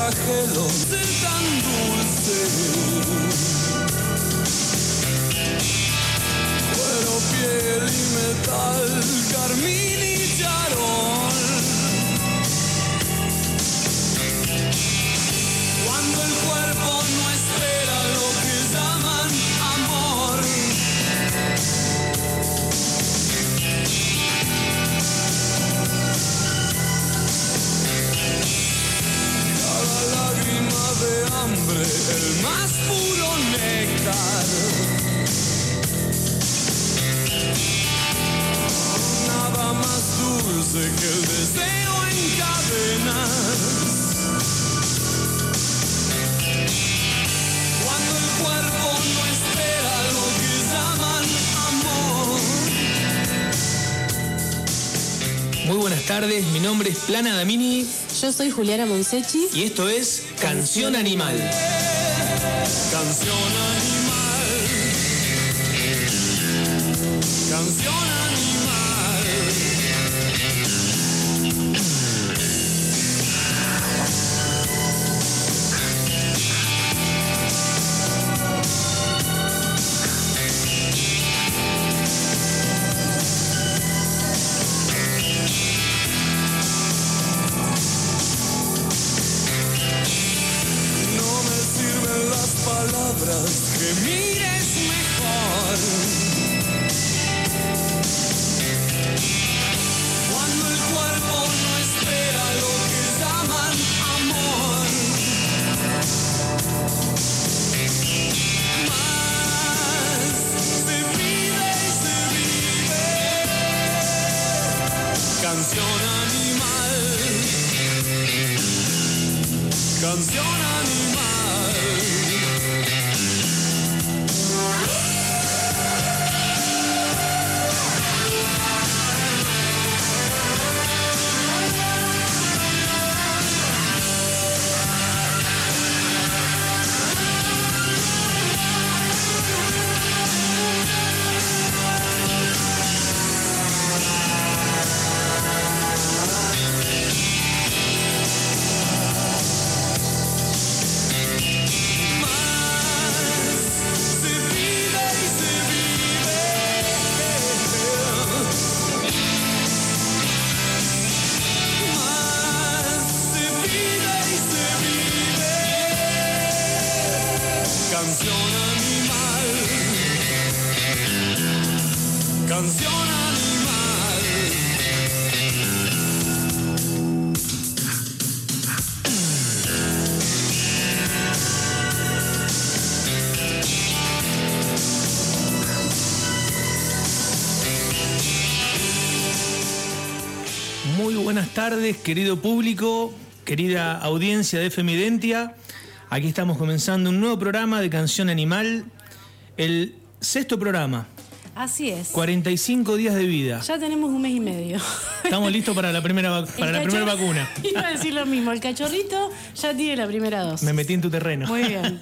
flagelo de tan dulce. Cuero, piel y metal, carmín y charol. Cuando el cuerpo no espera lo que llaman amor. Cada lágrima de hambre, el más puro néctar. Nada más dulce que el deseo en cadenas. Cuando el cuerpo no espera lo que llaman amor. Muy buenas tardes, mi nombre es Plana Damini. Yo soy Juliana Monsechi. Y esto es Canción Animal. Canción animal. Canción animal. No me sirven las palabras, que mires mejor. Cuando el cuerpo no espera lo que llaman amor. Más se vive y se vive. Canción animal. Canción animal. Canción animal. Canción animal. Muy buenas tardes, querido público, querida audiencia de FM Identia. Aquí estamos comenzando un nuevo programa de Canción Animal, el 6º programa. Así es. 45 días de vida. Ya tenemos un mes y medio. Estamos listos para la primera vacuna. Iba a decir lo mismo, el cachorrito ya tiene la primera dosis. Me metí en tu terreno. Muy bien.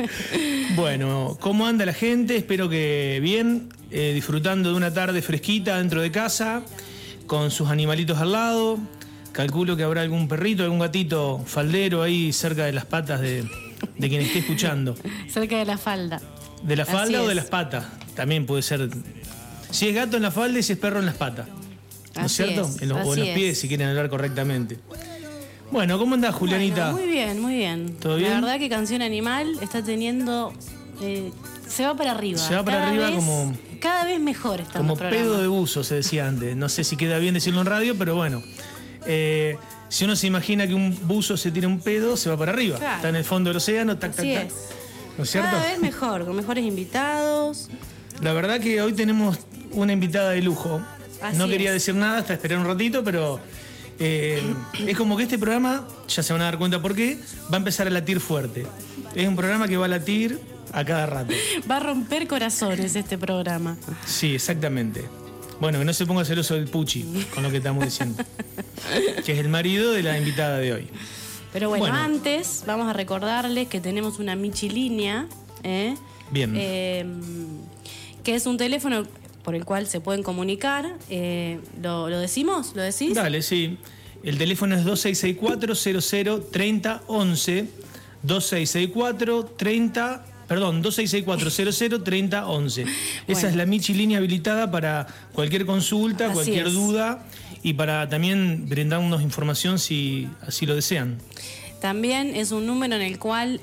Bueno, ¿cómo anda la gente? Espero que bien, disfrutando de una tarde fresquita dentro de casa, con sus animalitos al lado. Calculo que habrá algún perrito, algún gatito faldero ahí cerca de las patas de quien esté escuchando. Cerca de la falda. ¿De la falda Así o de es. las patas? También puede ser. Si es gato en la falda y si es perro en las patas. ¿No es Así cierto? es, O en los así pies, es. si quieren hablar correctamente. Bueno, ¿cómo andás, Julianita? Bueno, muy bien, muy bien. ¿Todo bien? La verdad que Canción Animal está teniendo... se va para arriba. Se va para arriba como... Cada vez mejor estamos. Como pedo de buzo, se decía antes. No sé si queda bien decirlo en radio, pero bueno. Si uno se imagina que un buzo se tira un pedo, se va para arriba. Claro. Está en el fondo del océano, tac, Así tac, tac. es. ¿No es cierto? Cada vez mejor, con mejores invitados. La verdad que hoy tenemos una invitada de lujo. Así No quería es. decir nada hasta esperar un ratito, pero es como que este programa, ya se van a dar cuenta por qué, va a empezar a latir fuerte. Es un programa que va a latir a cada rato. Va a romper corazones este programa. Sí, exactamente. Bueno, que no se ponga celoso del Puchi con lo que estamos diciendo. Que es el marido de la invitada de hoy. Pero bueno, Bueno. antes vamos a recordarles que tenemos una Michilínea, Bien. que es un teléfono por el cual se pueden comunicar. ¿Lo decimos? ¿Lo decís? Dale, sí. El teléfono es 2664-00-3011. 2664-00-3011. Esa es la Michi línea habilitada para cualquier consulta, Así cualquier es. duda y para también brindarnos información si así lo desean. También es un número en el cual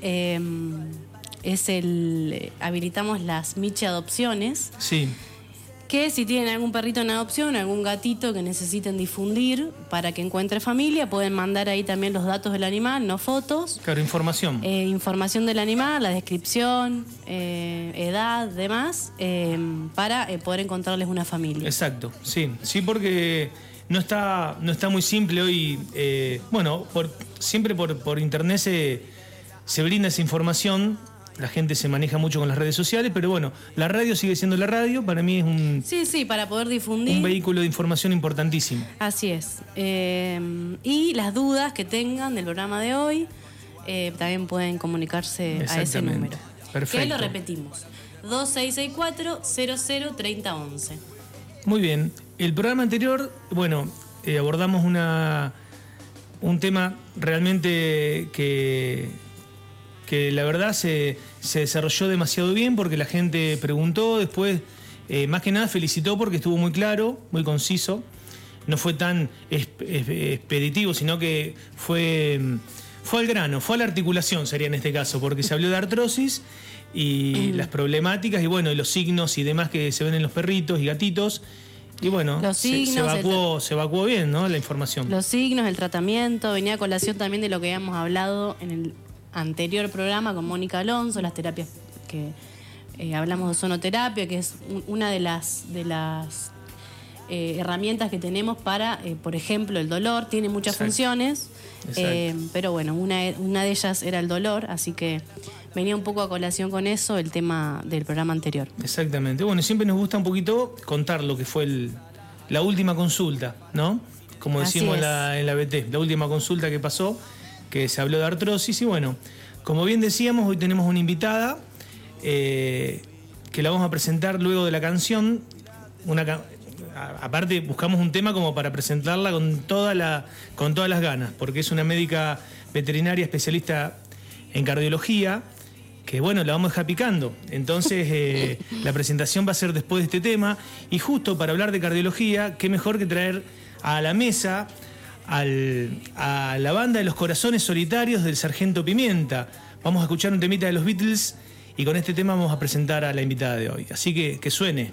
habilitamos las Michi Adopciones, Sí, que si tienen algún perrito en adopción, algún gatito que necesiten difundir para que encuentre familia, pueden mandar ahí también los datos del animal, no fotos. claro, información. Información del animal, la descripción, edad, demás, para poder encontrarles una familia. Exacto, sí, porque no está muy simple hoy. Bueno, siempre por internet se brinda esa información. La gente se maneja mucho con las redes sociales, pero bueno, la radio sigue siendo la radio. Para mí es Sí, para poder difundir. un vehículo de información importantísimo. Así es. Y las dudas que tengan del programa de hoy, también pueden comunicarse a ese Exactamente. número. Perfecto. Que lo repetimos. 2664-00-3011. Muy bien. El programa anterior, bueno, abordamos un tema realmente que la verdad se desarrolló demasiado bien porque la gente preguntó, después más que nada felicitó porque estuvo muy claro, muy conciso, no fue tan expeditivo, sino que fue al grano, fue a la articulación sería en este caso, porque se habló de artrosis y las problemáticas y bueno, y los signos y demás que se ven en los perritos y gatitos. Y bueno, Los signos, se evacuó bien, ¿no? La información. Los signos, el tratamiento, venía a colación también de lo que habíamos hablado en el anterior programa con Mónica Alonso, las terapias que hablamos de sonoterapia, que es una de las herramientas que tenemos para, por ejemplo, el dolor. Tiene muchas Exacto. funciones, Exacto. pero bueno, una de ellas era el dolor, así que venía un poco a colación con eso el tema del programa anterior. Exactamente. Bueno, siempre nos gusta un poquito contar lo que fue la última consulta, ¿no? Como Así decimos es. en la BT, la última consulta que pasó, que se habló de artrosis. Y bueno, como bien decíamos, hoy tenemos una invitada que la vamos a presentar luego de la canción. Aparte, buscamos un tema como para presentarla con todas las ganas, porque es una médica veterinaria especialista en cardiología, que bueno, la vamos a dejar picando. Entonces, la presentación va a ser después de este tema. Y justo para hablar de cardiología, qué mejor que traer a la mesa a la banda de los Corazones Solitarios del Sargento Pimienta. Vamos a escuchar un temita de los Beatles y con este tema vamos a presentar a la invitada de hoy. Así que suene.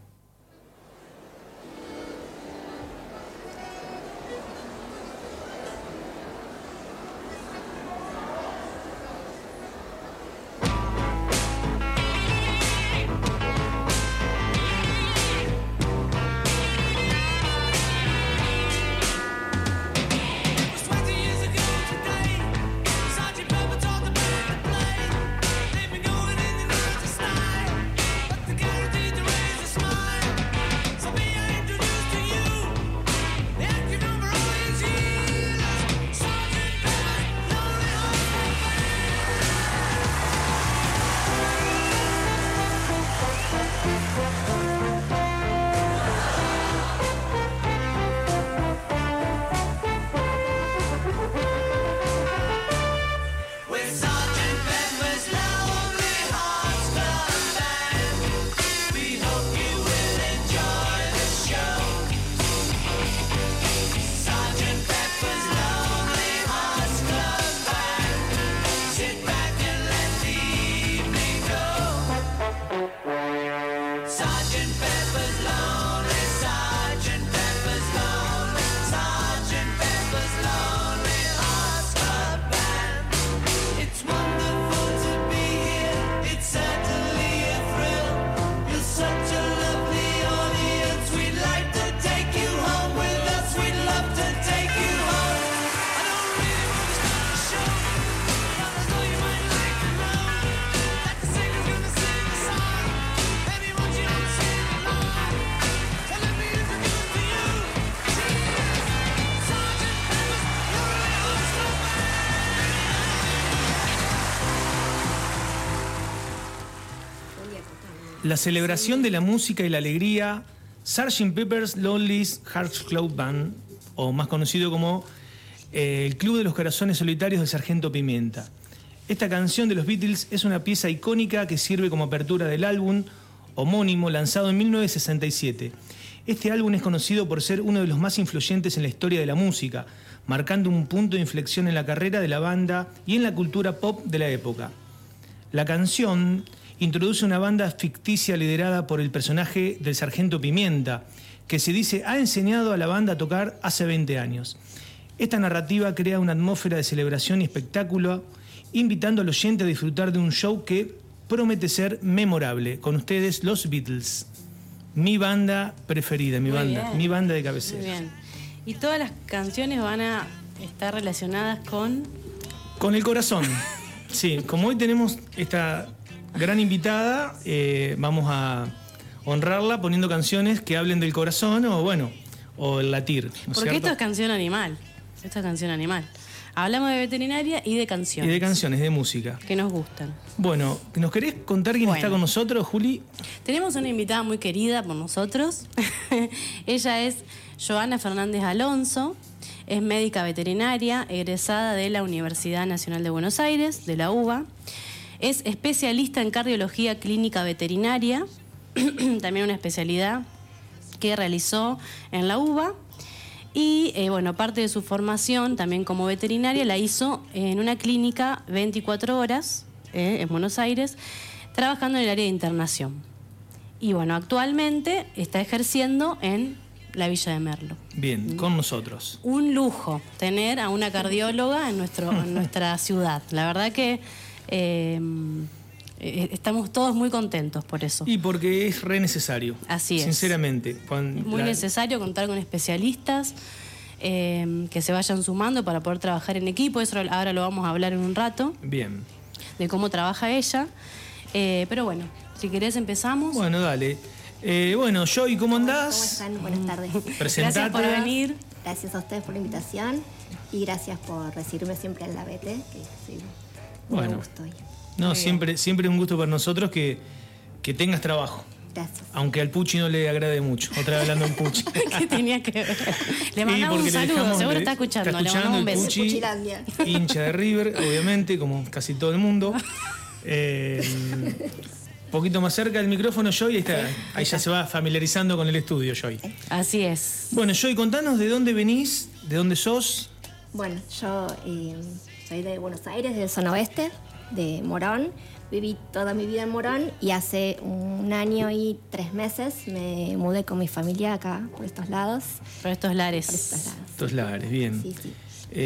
La celebración de la música y la alegría, Sgt. Pepper's Lonely Hearts Club Band o más conocido como el Club de los Corazones Solitarios de Sargento Pimienta. Esta canción de los Beatles es una pieza icónica que sirve como apertura del álbum homónimo lanzado en 1967. Este álbum es conocido por ser uno de los más influyentes en la historia de la música, marcando un punto de inflexión en la carrera de la banda y en la cultura pop de la época. La canción introduce una banda ficticia liderada por el personaje del Sargento Pimienta, que se dice ha enseñado a la banda a tocar hace 20 años. Esta narrativa crea una atmósfera de celebración y espectáculo, invitando al oyente a disfrutar de un show que promete ser memorable. Con ustedes, los Beatles. Mi banda preferida, mi banda de cabecera. Muy bien. Y todas las canciones van a estar relacionadas con... Con el corazón. Sí, como hoy tenemos esta gran invitada, vamos a honrarla poniendo canciones que hablen del corazón o el latir. ¿no es Porque cierto? esto es canción animal. Esto es canción animal. Hablamos de veterinaria y de canciones. Y de canciones, de música. Que nos gustan. Bueno, ¿nos querés contar quién está con nosotros, Juli? Tenemos una invitada muy querida por nosotros. Ella es Joana Fernández Alonso. Es médica veterinaria, egresada de la Universidad Nacional de Buenos Aires, de la UBA. Es especialista en cardiología clínica veterinaria. También una especialidad que realizó en la UBA. Y parte de su formación también como veterinaria la hizo en una clínica 24 horas en Buenos Aires, trabajando en el área de internación. Y actualmente está ejerciendo en la Villa de Merlo. Bien, con nosotros. Un lujo tener a una cardióloga en nuestra ciudad. La verdad que estamos todos muy contentos por eso. Y porque es re necesario. Así es. Sinceramente. Es muy necesario contar con especialistas que se vayan sumando para poder trabajar en equipo. Eso ahora lo vamos a hablar en un rato. Bien. De cómo trabaja ella. Pero bueno, si querés empezamos. Bueno, dale. Joy, ¿cómo andás? ¿Cómo están? Buenas tardes. Presentate. Gracias por venir. Gracias a ustedes por la invitación y gracias por recibirme siempre en la BT, que sí, me gusto. No, siempre un gusto para nosotros que tengas trabajo. Gracias. Aunque al Puchi no le agrade mucho. Otra vez hablando del Puchi. ¿Qué tenía que ver? Le mandamos un saludo, seguro está escuchando. Le mandamos un beso. Puchi, Puchilandia. hincha de River, obviamente, como casi todo el mundo. Poquito más cerca del micrófono, Joy, ahí ya se va familiarizando con el estudio, Joy. Así es. Bueno, Joy, contanos de dónde venís, de dónde sos. Bueno, yo soy de Buenos Aires, del zona oeste, de Morón. Viví toda mi vida en Morón y hace 1 año y 3 meses me mudé con mi familia acá, por estos lados. Por estos lares. Estos lares, bien. Sí, sí.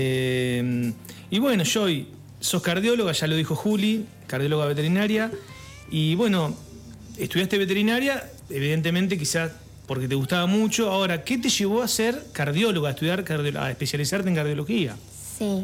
Y bueno, Joy, sos cardióloga, ya lo dijo Juli, cardióloga veterinaria. Y bueno, estudiaste veterinaria, evidentemente quizás porque te gustaba mucho. Ahora, ¿qué te llevó a ser cardióloga, a especializarte en cardiología? Sí,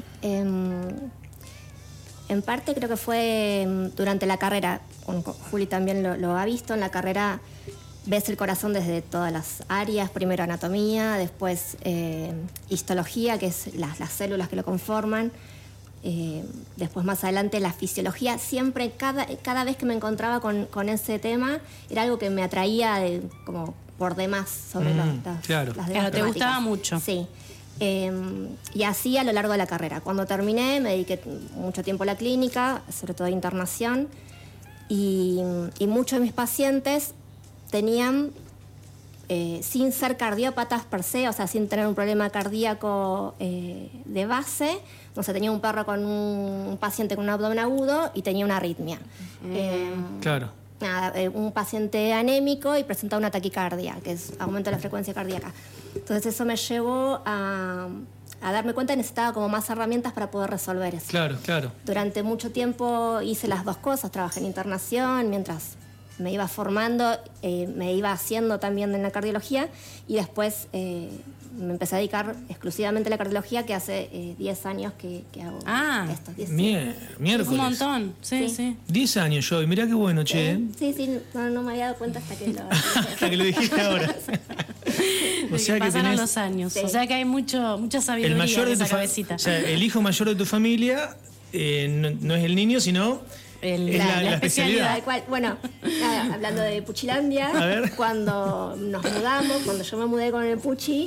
en parte creo que fue durante la carrera. Juli también lo ha visto. En la carrera ves el corazón desde todas las áreas. Primero anatomía, después histología, que es las células que lo conforman. Después más adelante la fisiología. Siempre, cada vez que me encontraba con ese tema, era algo que me atraía como por demás sobre las demás Claro, te gustaba mucho. Sí. Y así a lo largo de la carrera. Cuando terminé me dediqué mucho tiempo a la clínica, sobre todo a internación, y muchos de mis pacientes tenían, sin ser cardiópatas per se, o sea, sin tener un problema cardíaco de base. O sea, tenía un perro con un paciente con un abdomen agudo y tenía una arritmia. Claro. Un paciente anémico y presentaba una taquicardia, que es aumento de la frecuencia cardíaca. Entonces eso me llevó a darme cuenta que necesitaba como más herramientas para poder resolver eso. Claro. Durante mucho tiempo hice las dos cosas, trabajé en internación, mientras me iba formando, me iba haciendo también en la cardiología y después me empecé a dedicar exclusivamente a la cardiología, que hace 10 años que hago esto. 10 miércoles. Un montón, sí. 10 años, Joy, mirá qué bueno, che. Sí, no me había dado cuenta hasta que lo... hasta que lo dijiste ahora. O sea que pasaron los años. Sí. O sea que hay mucha sabiduría el mayor en de esa tu cabecita. O sea, el hijo mayor de tu familia no es el niño, sino... la especialidad. Bueno, hablando de Puchilandia, cuando nos mudamos, cuando yo me mudé con el Puchi,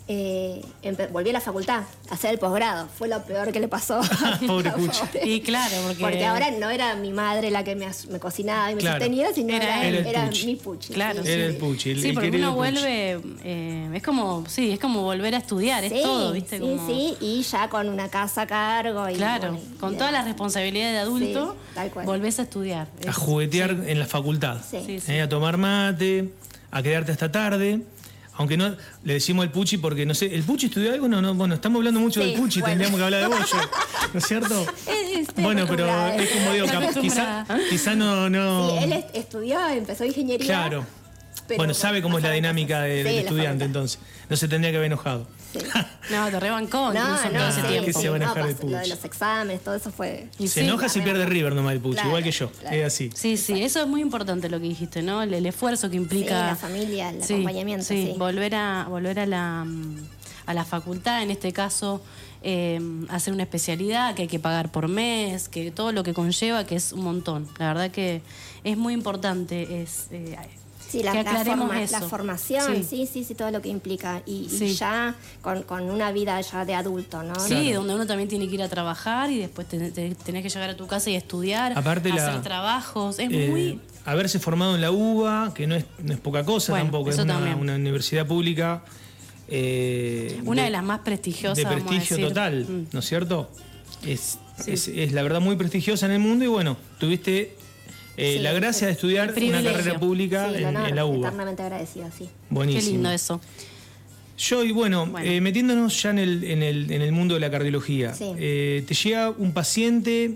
volví a la facultad a hacer el posgrado. Fue lo peor que le pasó. Pobre Puchi. Y claro, porque ahora no era mi madre la que me cocinaba y me Claro. sostenía, sino Era era Puchi. mi Puchi. Claro, sí. Era el Puchi, el Sí, porque querido uno Puchi. vuelve, es como volver a estudiar, es todo, ¿viste? Sí, Como, sí, y ya con una casa a cargo. Y, claro, bueno, y con todas las responsabilidades de adulto, Sí, tal cual. volvés a estudiar. A juguetear en la facultad. Sí. Sí, sí. A tomar mate, a quedarte hasta tarde. Aunque no le decimos al Puchi porque no sé, ¿el Puchi estudió algo? No, bueno, estamos hablando mucho Sí, del Puchi, bueno. tendríamos que hablar de vos, ¿no es cierto? Bueno, pero acostumbrada. es como digo, quizá no. Sí, él estudió, empezó ingeniería. Claro. pero Bueno, sabe cómo es la dinámica del Sí, la estudiante, facultad. entonces. No se tendría que haber enojado. Sí. No, te rebancó incluso todo ese sí, tiempo. que se van a dejar el lo Puchi. de los exámenes, todo eso fue... Y Se sí, enoja si pierde River nomás el Puchi, Claro, igual que yo. claro. Es así. Sí, eso es muy importante lo que dijiste, ¿no? El esfuerzo que implica. Sí, la familia, el acompañamiento, sí. Volver a la facultad, en este caso, hacer una especialidad que hay que pagar por mes, que todo lo que conlleva, que es un montón. La verdad que es muy importante, Sí, que aclaremos eso. la formación, Sí. sí, todo lo que implica. Y Sí. ya con una vida ya de adulto, ¿no? Sí, donde uno también tiene que ir a trabajar y después tenés que llegar a tu casa y estudiar, Aparte hacer trabajos. Es muy... Haberse formado en la UBA, que no es poca cosa Bueno, tampoco, es eso también. una universidad pública. Una de las más prestigiosas, de vamos a prestigio decir. total, ¿no es cierto? Es la verdad muy prestigiosa en el mundo y bueno, tuviste la gracia de estudiar el privilegio. una carrera pública Sí, en la UBA. eternamente agradecida, sí. Buenísimo. Qué lindo eso. Yo, y bueno, metiéndonos ya en el mundo de la cardiología, Sí. te llega un paciente,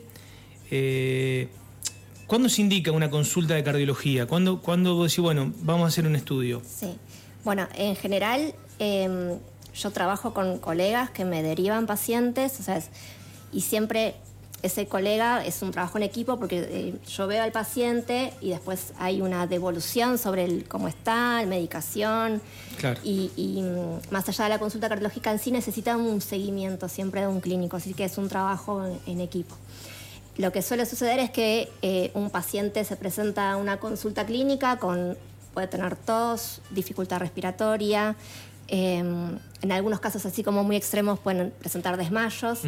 ¿cuándo se indica una consulta de cardiología? ¿Cuándo vos decís, bueno, vamos a hacer un estudio? Sí. Bueno, en general yo trabajo con colegas que me derivan pacientes, o sea, y siempre ese colega es un trabajo en equipo porque yo veo al paciente y después hay una devolución sobre cómo está, medicación. Claro. Y más allá de la consulta cardiológica en sí necesita un seguimiento siempre de un clínico, así que es un trabajo en equipo. Lo que suele suceder es que un paciente se presenta a una consulta clínica puede tener tos, dificultad respiratoria, en algunos casos así como muy extremos pueden presentar desmayos.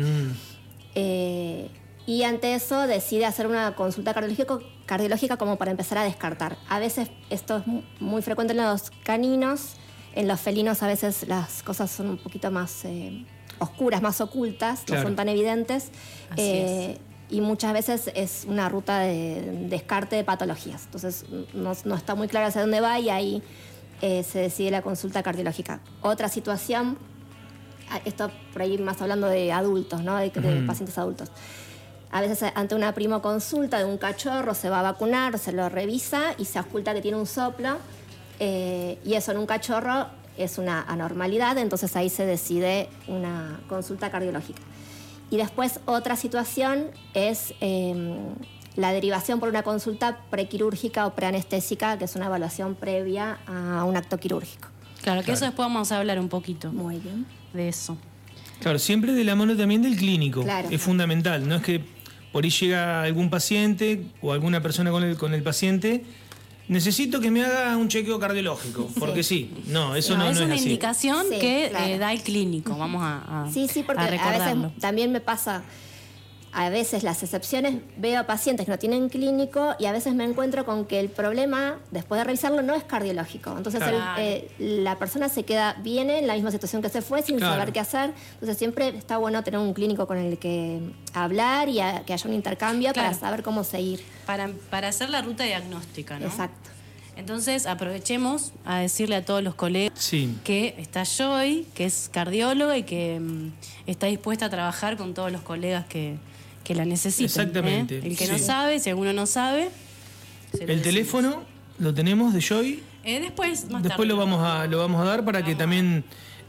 Y ante eso decide hacer una consulta cardiológica como para empezar a descartar. A veces esto es muy frecuente en los caninos, en los felinos a veces las cosas son un poquito más oscuras, más ocultas, Claro. no son tan evidentes. Así es. Y muchas veces es una ruta de descarte de patologías. Entonces no está muy claro hacia dónde va y ahí se decide la consulta cardiológica. Otra situación, esto por ahí más hablando de adultos, ¿no? de pacientes adultos. A veces ante una primoconsulta de un cachorro se va a vacunar, se lo revisa y se oculta que tiene un soplo. Y eso en un cachorro es una anormalidad, entonces ahí se decide una consulta cardiológica. Y después otra situación es la derivación por una consulta prequirúrgica o preanestésica, que es una evaluación previa a un acto quirúrgico. Claro, que eso después vamos a hablar un poquito Muy bien. de eso. Claro, siempre de la mano también del clínico. Claro. Es fundamental. No es que por ahí llega algún paciente o alguna persona con el paciente, necesito que me haga un chequeo cardiológico, porque sí. No, eso no es es una así. indicación Sí, que claro. da el clínico, vamos a Sí, porque a a recordarlo. veces también me pasa, a veces las excepciones, veo pacientes que no tienen clínico y a veces me encuentro con que el problema, después de revisarlo, no es cardiológico. Entonces Claro. la persona viene en la misma situación que se fue sin Claro. saber qué hacer. Entonces siempre está bueno tener un clínico con el que hablar y que haya un intercambio Claro. para saber cómo seguir. Para hacer la ruta diagnóstica, ¿no? Exacto. Entonces aprovechemos a decirle a todos los colegas Sí. que está Joy, que es cardióloga y que está dispuesta a trabajar con todos los colegas que la necesiten. Exactamente, El que sí. no sabe, si alguno no sabe, se lo El decimos. teléfono lo tenemos de Joy. Después, más Después tarde. lo vamos a dar para que también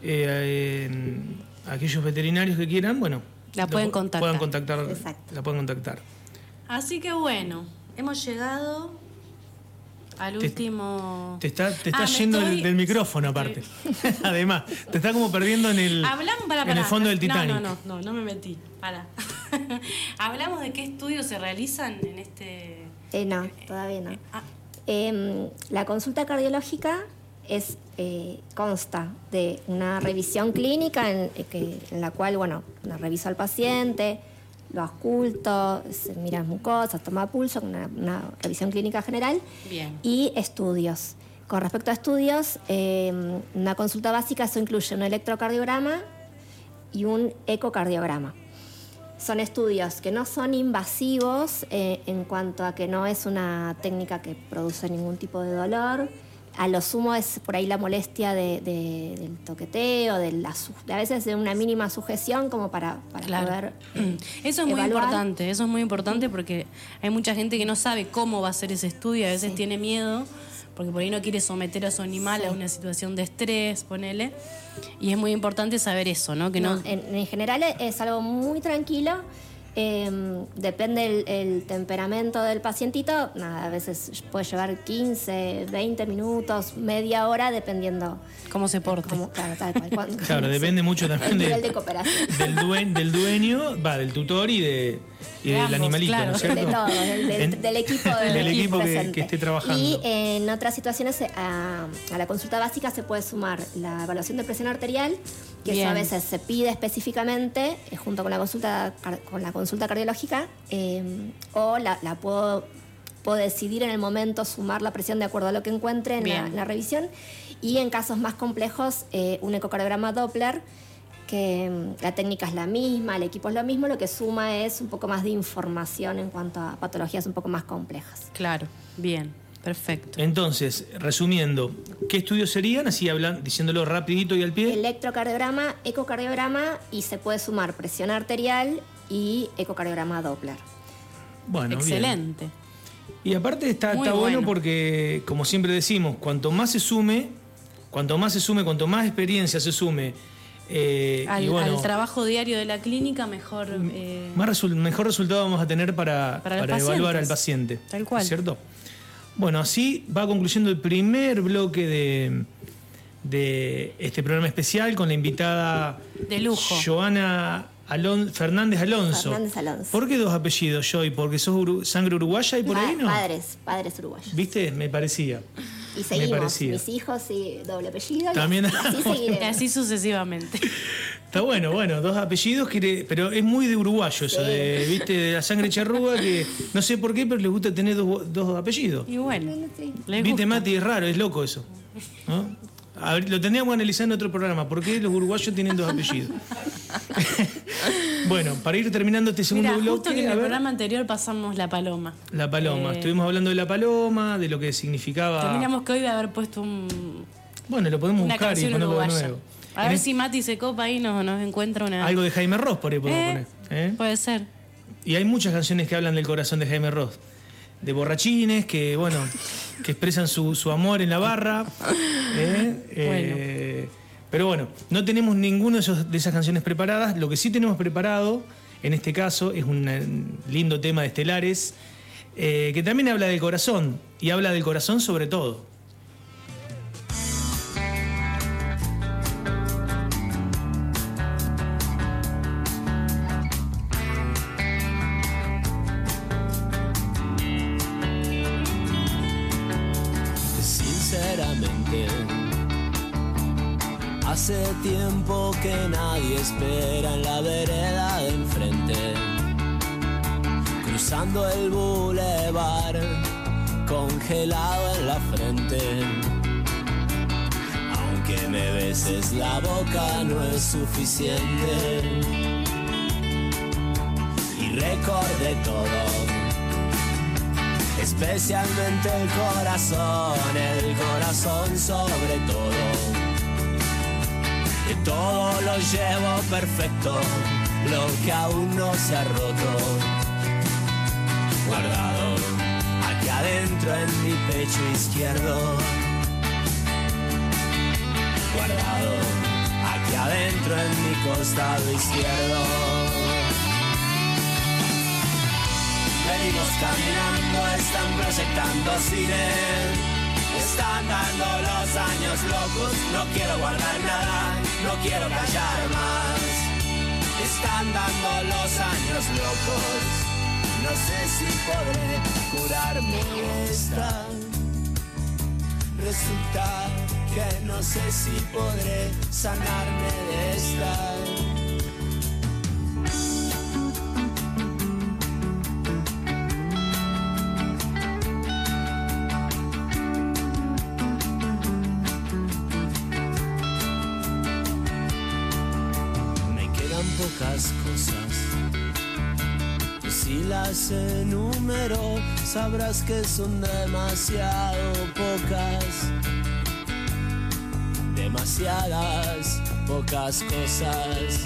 aquellos veterinarios que quieran, bueno, La pueden contactar. puedan contactar. Exacto. La pueden contactar. Así que bueno, hemos llegado al último... Te está Ah, me yendo estoy- del micrófono aparte. Además, te está como perdiendo en el fondo del Titanic. No me metí. Para. Hablamos de qué estudios se realizan en este... No, todavía no. Ah, La consulta cardiológica consta de una revisión clínica en la cual, bueno, reviso al paciente, lo ausculto, se mira mucosas, toma pulso, una revisión clínica general. Bien. Y estudios. Con respecto a estudios, una consulta básica, eso incluye un electrocardiograma y un ecocardiograma. Son estudios que no son invasivos en cuanto a que no es una técnica que produce ningún tipo de dolor. A lo sumo es por ahí la molestia del toqueteo, a veces de una mínima sujeción como para Claro. poder Eso es muy evaluar. importante porque hay mucha gente que no sabe cómo va a ser ese estudio, a veces Sí. tiene miedo porque por ahí no quiere someter a su animal Sí. a una situación de estrés, ponele. Y es muy importante saber eso, ¿no? Que no, En general es algo muy tranquilo. Depende el temperamento del pacientito. Nada, a veces puede llevar 15, 20 minutos, media hora, dependiendo. cómo se porte. Claro, tal cual. Claro, depende mucho también el nivel de cooperación. del dueño, del tutor y del ambos, animalito, claro. ¿no es cierto? De todo, del equipo Del equipo presente. que esté trabajando. Y en otras situaciones a la consulta básica se puede sumar la evaluación de presión arterial, que Bien. eso a veces se pide específicamente junto con la consulta cardiológica, o la puedo decidir en el momento sumar la presión de acuerdo a lo que encuentre en Bien. la revisión. Y en casos más complejos, un ecocardiograma Doppler, que la técnica es la misma, el equipo es lo mismo, lo que suma es un poco más de información en cuanto a patologías un poco más complejas. Claro, bien, perfecto. Entonces, resumiendo, ¿qué estudios serían? Así diciéndolo rapidito y al pie. Electrocardiograma, ecocardiograma, y se puede sumar presión arterial y ecocardiograma Doppler. Bueno, Excelente. bien. Y aparte está Muy bueno bueno. porque, como siempre decimos, cuanto más experiencia se sume, y bueno, Al trabajo diario de la clínica, mejor. mejor resultado vamos a tener para Para los evaluar al pacientes. paciente. Tal cual. ¿Cierto? Bueno, así va concluyendo el primer bloque de este programa especial con la invitada De lujo. Joana Fernández Alonso. Fernández Alonso. ¿Por qué dos apellidos, Joy? ¿Porque sos sangre uruguaya y por ahí no? Padres uruguayos. ¿Viste? Me parecía. Y seguimos, parecía. mis hijos y doble apellido. También. Y así Y seguiremos. así sucesivamente. Está bueno, dos apellidos, pero es muy de uruguayo eso, Sí. ¿viste? De la sangre charrúa, que no sé por qué, pero les gusta tener dos apellidos. Y bueno, Sí. les ¿Viste, gusta. Mati? Es raro, es loco eso. ¿No? A ver, lo tendríamos que analizar en otro programa. ¿Por qué los uruguayos tienen dos apellidos? Bueno, para ir terminando este segundo Mira, bloque, justo que en a el ver, programa anterior pasamos la paloma. la paloma. Estuvimos hablando de la paloma, de lo que significaba. Tendríamos que hoy de haber puesto Bueno, lo podemos una buscar y canción ponerlo de uruguaya. nuevo. A ver si Mati se copa ahí nos encuentra una. Algo de Jaime Ross por ahí podemos poner. ¿eh? Puede ser. Y hay muchas canciones que hablan del corazón de Jaime Ross. De borrachines, que bueno, que expresan su amor en la barra. Pero bueno, no tenemos ninguna de esas canciones preparadas. Lo que sí tenemos preparado, en este caso, es un lindo tema de Estelares, que también habla del corazón, y habla del corazón sobre todo. Sinceramente, hace tiempo que nadie espera en la vereda de enfrente, cruzando el bulevar, congelado en la frente. Aunque me beses la boca no es suficiente, y recordé todo, especialmente el corazón sobre todo. Que todo lo llevo perfecto, lo que aún no se ha roto, guardado aquí adentro en mi pecho izquierdo, guardado aquí adentro en mi costado izquierdo. Venimos caminando, están proyectando cine, están dando los años locos. No quiero guardar nada, no quiero callar más. Están dando los años locos, no sé si podré curarme esta. Resulta que no sé si podré sanarme de esta. Pocas cosas, y si las enumero sabrás que son demasiado pocas, demasiadas pocas cosas.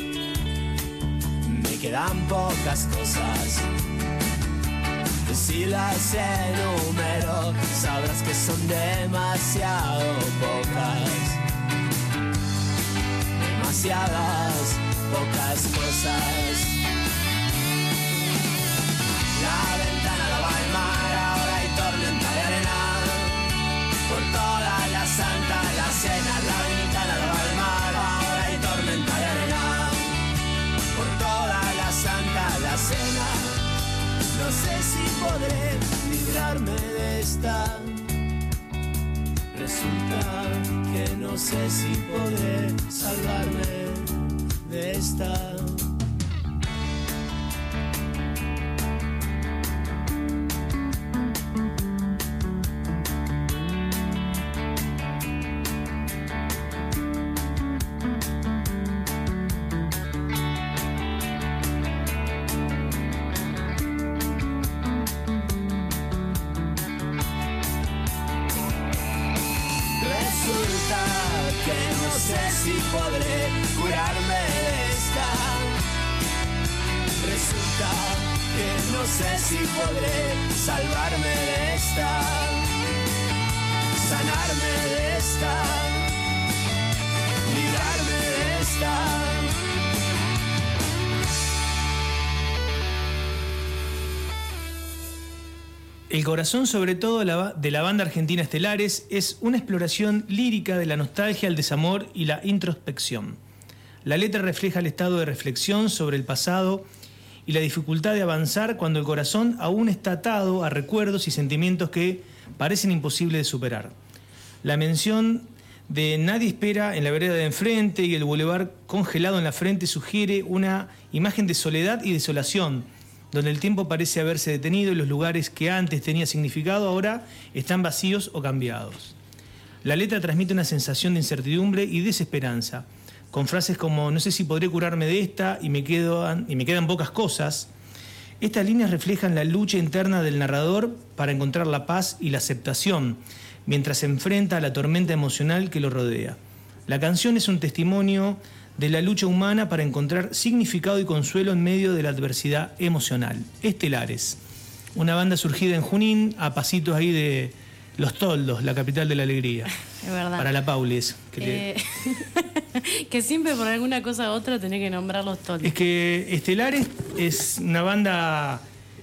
Me quedan pocas cosas, y si las enumero sabrás que son demasiado pocas, demasiadas pocas cosas. La ventana daba al mar, ahora hay tormenta de arena. Por toda la Santa Alacena, la ventana daba al mar, ahora hay tormenta de arena. Por toda la Santa Alacena, no sé si podré librarme de esta. Resulta que no sé si podré salvarme de esta. Resulta que no sé si podré curarme de esta. Resulta que no sé si podré salvarme de esta, sanarme de esta, librarme de esta. El corazón, sobre todo de la banda argentina Estelares, es una exploración lírica de la nostalgia, el desamor y la introspección. La letra refleja el estado de reflexión sobre el pasado y la dificultad de avanzar cuando el corazón aún está atado a recuerdos y sentimientos que parecen imposibles de superar. La mención de Nadie espera en la vereda de enfrente y el bulevar congelado en la frente sugiere una imagen de soledad y desolación, donde el tiempo parece haberse detenido y los lugares que antes tenían significado ahora están vacíos o cambiados. La letra transmite una sensación de incertidumbre y desesperanza, con frases como no sé si podré curarme de esta y me quedan pocas cosas. Estas líneas reflejan la lucha interna del narrador para encontrar la paz y la aceptación, mientras se enfrenta a la tormenta emocional que lo rodea. La canción es un testimonio de la lucha humana para encontrar significado y consuelo en medio de la adversidad emocional. Estelares, una banda surgida en Junín, a pasitos ahí de Los Toldos, la capital de la alegría. Es verdad. Para la Paulis. Que siempre por alguna cosa u otra tenés que nombrar Los Toldos. Es que Estelares es una banda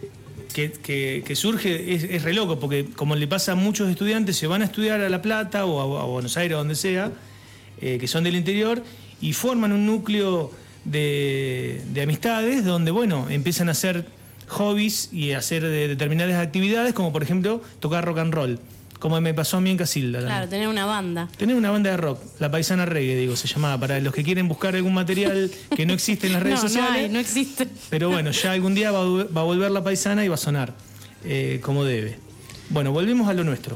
que surge, es re loco, porque como le pasa a muchos estudiantes, se van a estudiar a La Plata o a Buenos Aires, o donde sea, que son del interior, y forman un núcleo de amistades donde, bueno, empiezan a hacer hobbies y a hacer determinadas actividades, como por ejemplo tocar rock and roll, como me pasó a mí en Casilda. Claro, tener una banda. Tener una banda de rock, La Paisana Reggae, digo, se llamaba, para los que quieren buscar algún material que no existe en las redes sociales. No existe. Pero bueno, ya algún día va a volver La Paisana y va a sonar como debe. Bueno, volvemos a lo nuestro.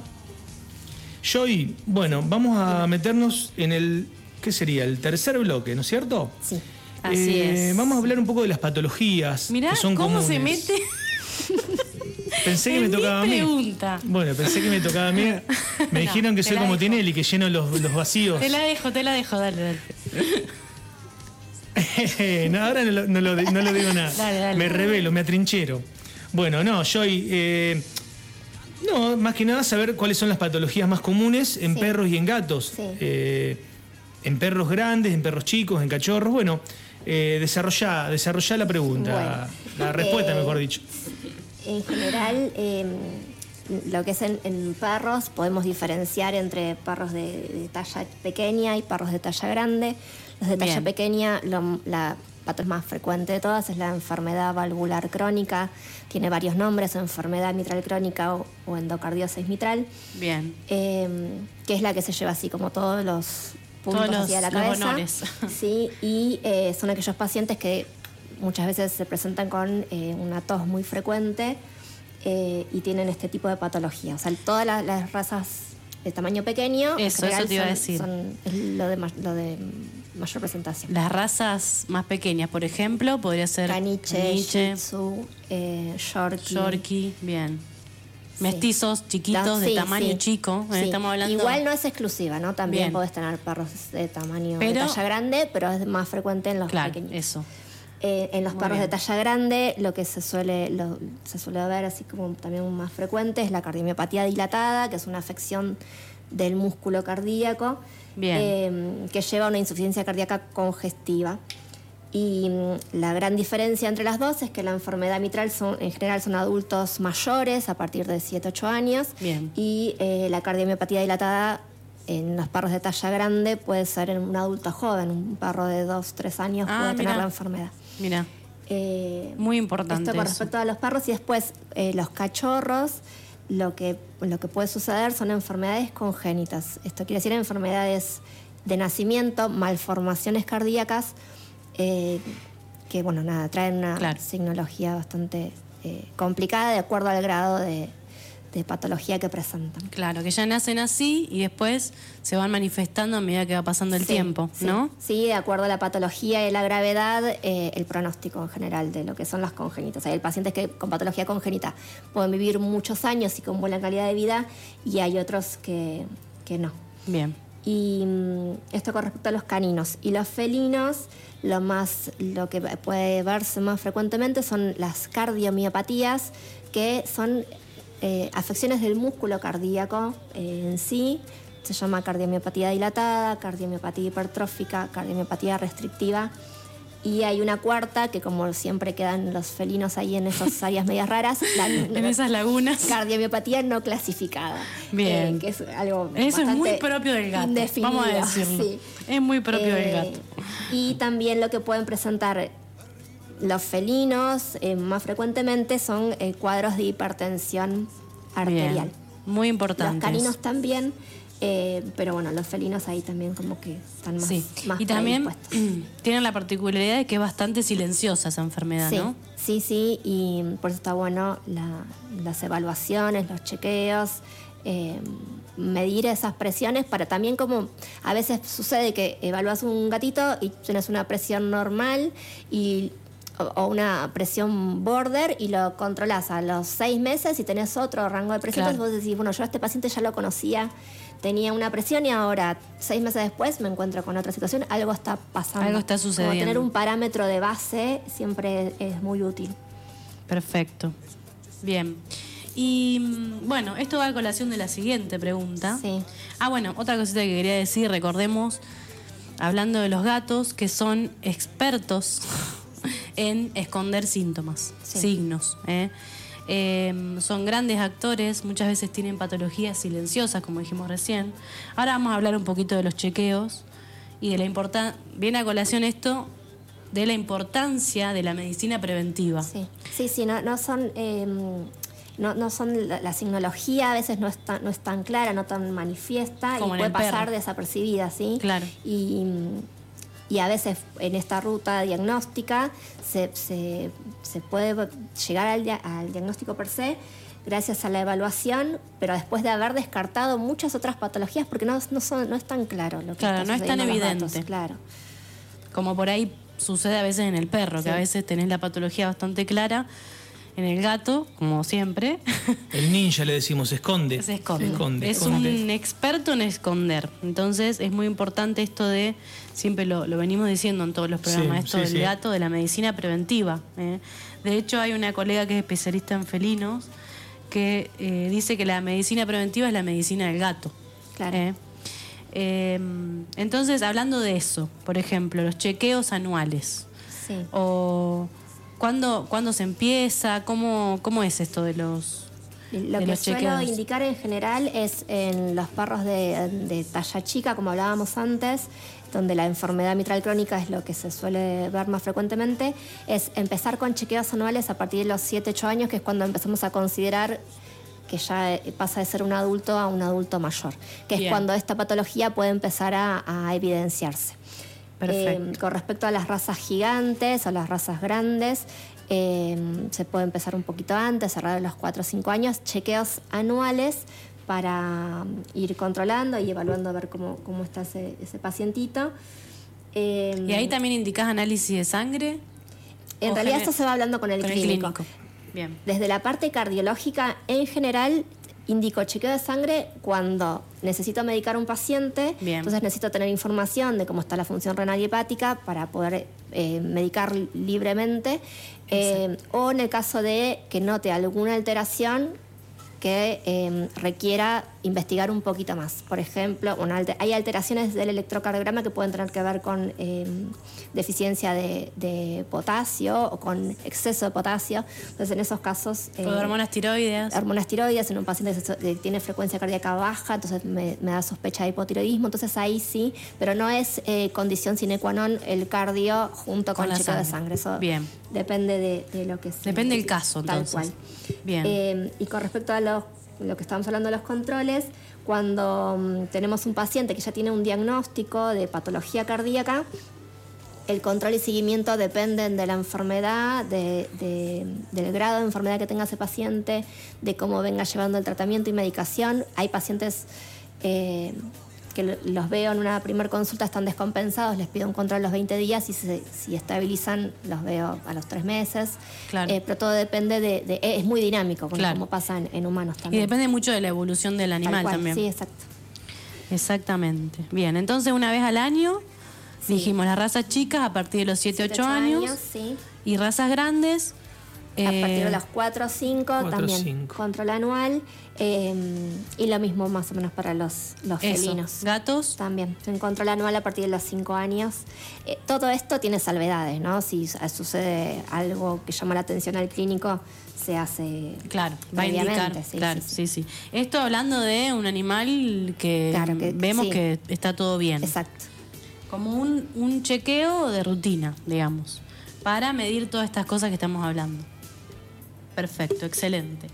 Joy, bueno, vamos a meternos en el... ¿Qué sería? El tercer bloque, ¿no es cierto? Sí. Así es. Vamos a hablar un poco de las patologías. Mirá que son cómo comunes. se mete. Pensé que me tocaba a mí. Pregunta. Bueno, pensé que me tocaba a mí. Me dijeron que te soy la como dejo. Tinelli, que lleno los vacíos. Te la dejo, dale. No, ahora no lo digo nada. Dale. Me revelo, me atrinchero. Bueno, no, Joy. No, más que nada saber cuáles son las patologías más comunes en Sí. perros y en gatos. Sí. En perros grandes, en perros chicos, en cachorros. Bueno, desarrollá la pregunta, Bueno. la respuesta, mejor dicho. En general, lo que es en perros, podemos diferenciar entre perros de talla pequeña y perros de talla grande. Los de talla Bien. pequeña, la más frecuente de todas es la enfermedad valvular crónica. Tiene varios nombres, enfermedad mitral crónica o endocardiosis mitral. Bien. Que es la que se lleva así como todos los puntos hacia la cabeza. Los honores. Sí, y son aquellos pacientes que muchas veces se presentan con una tos muy frecuente y tienen este tipo de patología. O sea, todas las razas de tamaño pequeño Eso te iba a decir. es lo de mayor presentación. Las razas más pequeñas, por ejemplo, podría ser Caniche, Shih Tzu, Yorkie, bien. Sí. Mestizos chiquitos de tamaño chico, sí. Estamos hablando. Igual no es exclusiva, ¿no? También Bien. podés tener perros de tamaño de talla grande, pero es más frecuente en los pequeños. Eso. En los Muy perros bien. de talla grande, lo que se suele ver así como también más frecuente es la cardiomiopatía dilatada, que es una afección del músculo cardíaco que lleva a una insuficiencia cardíaca congestiva. Y la gran diferencia entre las dos es que la enfermedad mitral en general son adultos mayores a partir de 7-8 años. Bien. Y la cardiomiopatía dilatada en los perros de talla grande puede ser en un adulto joven, un perro de 2-3 años puede tener la enfermedad. Mira, muy importante. Esto con respecto a los perros. Y después los cachorros, lo que puede suceder son enfermedades congénitas. Esto quiere decir enfermedades de nacimiento, malformaciones cardíacas, que bueno, nada, traen una signología bastante complicada de acuerdo al grado de patología que presentan. Claro, que ya nacen así y después se van manifestando a medida que va pasando el tiempo, ¿no? Sí, de acuerdo a la patología y la gravedad, el pronóstico en general de lo que son las congénitas. Hay pacientes que con patología congénita pueden vivir muchos años y con buena calidad de vida, y hay otros que no. Bien. Y esto con respecto a los caninos. Y los felinos, lo que puede verse más frecuentemente son las cardiomiopatías, que son afecciones del músculo cardíaco en sí. Se llama cardiomiopatía dilatada, cardiomiopatía hipertrófica, cardiomiopatía restrictiva. Y hay una cuarta que, como siempre quedan los felinos ahí en esas áreas medias raras, en esas lagunas. Cardiomiopatía no clasificada. Bien. Que es algo eso es muy propio del gato. Indefinido, vamos a decirlo. Sí. Es muy propio del gato. Y también lo que pueden presentar los felinos más frecuentemente son cuadros de hipertensión arterial. Bien. Muy importante. Los caninos también, pero bueno, los felinos ahí también como que están más y también predispuestos. tienen la particularidad de que es bastante silenciosa esa enfermedad, Sí, ¿no? sí, y por eso está bueno las evaluaciones, los chequeos, medir esas presiones para también, como a veces sucede que evalúas un gatito y tienes una presión normal o una presión border y lo controlás a los 6 meses y tenés otro rango de presión. Claro. Entonces vos decís, bueno, yo a este paciente ya lo conocía, tenía una presión y ahora 6 meses después me encuentro con otra situación, algo está pasando. Algo está sucediendo. Como tener un parámetro de base siempre es muy útil. Perfecto. Bien. Y bueno, esto va a colación de la siguiente pregunta. Sí. Bueno, otra cosita que quería decir, recordemos, hablando de los gatos, que son expertos en esconder síntomas, signos. Son grandes actores, muchas veces tienen patologías silenciosas, como dijimos recién. Ahora vamos a hablar un poquito de los chequeos y de la importancia, viene a colación esto, de la importancia de la medicina preventiva. Sí, no son... No son la signología a veces no es tan clara, no tan manifiesta, como y puede pasar desapercibida, ¿sí? Claro. Y a veces en esta ruta diagnóstica se puede llegar al diagnóstico per se gracias a la evaluación, pero después de haber descartado muchas otras patologías, porque no es tan claro lo que está no es tan sucediendo en los evidente. gatos, claro. Como por ahí sucede a veces en el perro, que a veces tenés la patología bastante clara. En el gato, como siempre. El ninja le decimos, esconde. Se esconde. Es un experto en esconder. Entonces es muy importante esto de, siempre lo venimos diciendo en todos los programas, del gato, de la medicina preventiva. De hecho, hay una colega que es especialista en felinos que dice que la medicina preventiva es la medicina del gato. Claro. Entonces, hablando de eso, por ejemplo, los chequeos anuales. Sí. O ¿cuándo se empieza? ¿Cómo es esto de los Lo de que los suelo chequeos? indicar en general es en los perros de talla chica, como hablábamos antes, donde la enfermedad mitral crónica es lo que se suele ver más frecuentemente, es empezar con chequeos anuales a partir de los 7-8 años, que es cuando empezamos a considerar que ya pasa de ser un adulto a un adulto mayor, que Bien. es cuando esta patología puede empezar a evidenciarse. Perfecto. Con respecto a las razas gigantes o las razas grandes, se puede empezar un poquito antes, alrededor de los 4 o 5 años, chequeos anuales para ir controlando y evaluando a ver cómo está ese pacientito. ¿Y ahí también indicás análisis de sangre? En ¿O realidad gener- esto se va hablando con el clínico. Bien. Desde la parte cardiológica, en general, indico chequeo de sangre cuando necesito medicar a un paciente, Bien. entonces necesito tener información de cómo está la función renal y hepática para poder medicar libremente, o en el caso de que note alguna alteración que requiera investigar un poquito más. Por ejemplo, hay alteraciones del electrocardiograma que pueden tener que ver con deficiencia de potasio o con exceso de potasio. Entonces, en esos casos... ¿O de hormonas tiroideas? Hormonas tiroides en un paciente que tiene frecuencia cardíaca baja, entonces me da sospecha de hipotiroidismo, entonces ahí sí, pero no es condición sine qua non el cardio junto con la chequeo de sangre. sangre. Eso Bien. depende de lo que sea. Depende del caso, Tal entonces. cual. Bien. Y con respecto a lo que estábamos hablando de los controles, cuando tenemos un paciente que ya tiene un diagnóstico de patología cardíaca, el control y seguimiento dependen de la enfermedad, del grado de enfermedad que tenga ese paciente, de cómo venga llevando el tratamiento y medicación. Hay pacientes que los veo en una primera consulta, están descompensados, les pido un control a los 20 días y si estabilizan los veo a los 3 meses. Claro. Pero todo depende es muy dinámico, Claro. como pasa en humanos Y también. depende mucho de la evolución del Tal animal cual, también. Sí, exacto. Exactamente. Bien, entonces una vez al año, dijimos las razas chicas a partir de los 7-8 años, sí. y razas grandes A partir de los 4 o 5 4 o también 5. control anual, y lo mismo más o menos para los eso, felinos. gatos. También, en control anual a partir de los 5 años. Todo esto tiene salvedades, ¿no? Si sucede algo que llama la atención al clínico, se hace Claro, va a indicar. previamente, sí, Claro, sí, sí. Esto hablando de un animal que, Claro, que vemos sí. que está todo bien. Exacto. Como un chequeo de rutina, digamos, para medir todas estas cosas que estamos hablando. Perfecto, excelente.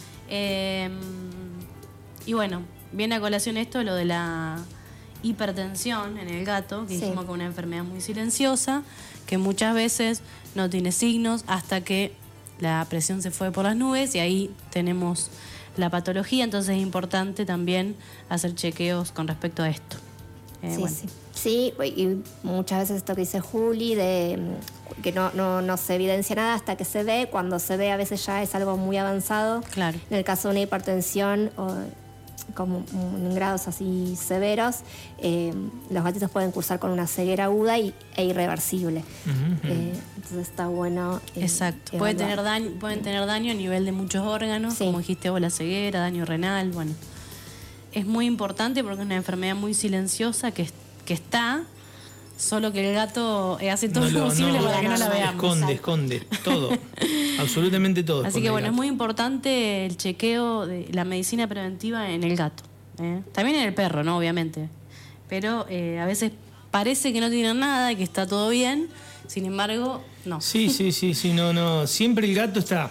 Y bueno, viene a colación esto, lo de la hipertensión en el gato, que Sí. dijimos que es una enfermedad muy silenciosa, que muchas veces no tiene signos hasta que la presión se fue por las nubes y ahí tenemos la patología, entonces es importante también hacer chequeos con respecto a esto. Sí, Bueno. sí. Sí, y muchas veces esto que dice Juli, de que no se evidencia nada hasta que se ve. Cuando se ve a veces ya es algo muy avanzado. Claro. En el caso de una hipertensión como en grados así severos, los gatitos pueden cursar con una ceguera aguda e irreversible. Entonces está bueno. Exacto. evaluar. Pueden tener daño a nivel de muchos órganos, Sí. como dijiste vos, la ceguera, daño renal, bueno. Es muy importante porque es una enfermedad muy silenciosa que está, solo que el gato hace todo lo posible para que no la veamos. Esconde todo. Absolutamente todo. Así esconde que el bueno, es gato. muy importante el chequeo de la medicina preventiva en el gato. También en el perro, ¿no? Obviamente. Pero a veces parece que no tienen nada y que está todo bien, sin embargo, no. Sí, no. Siempre el gato está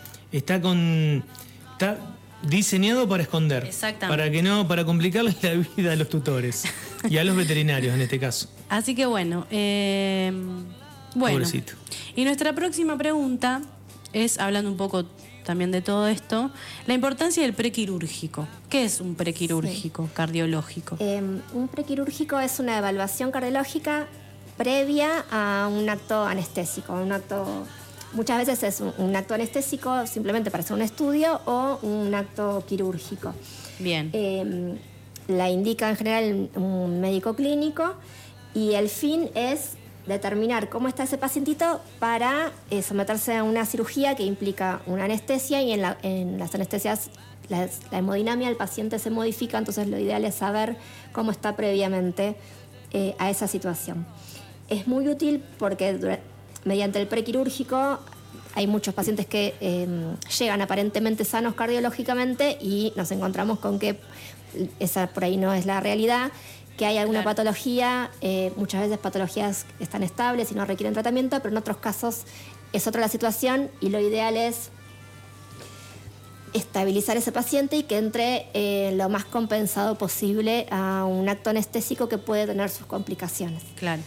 diseñado para esconder. Exactamente. Para complicarle la vida a los tutores y a los veterinarios en este caso. Así que bueno, Pobrecito. Y nuestra próxima pregunta es, hablando un poco también de todo esto, la importancia del prequirúrgico. ¿Qué es un prequirúrgico cardiológico? Un prequirúrgico es una evaluación cardiológica previa a un acto anestésico. Muchas veces es un acto anestésico simplemente para hacer un estudio o un acto quirúrgico. Bien. La indica en general un médico clínico y el fin es determinar cómo está ese pacientito para someterse a una cirugía que implica una anestesia, y en las anestesias la hemodinamia del paciente se modifica, entonces lo ideal es saber cómo está previamente a esa situación. Es muy útil porque mediante el prequirúrgico hay muchos pacientes que llegan aparentemente sanos cardiológicamente y nos encontramos con que esa por ahí no es la realidad, que hay alguna patología, muchas veces patologías están estables y no requieren tratamiento, pero en otros casos es otra la situación y lo ideal es estabilizar ese paciente y que entre lo más compensado posible a un acto anestésico que puede tener sus complicaciones. Claro.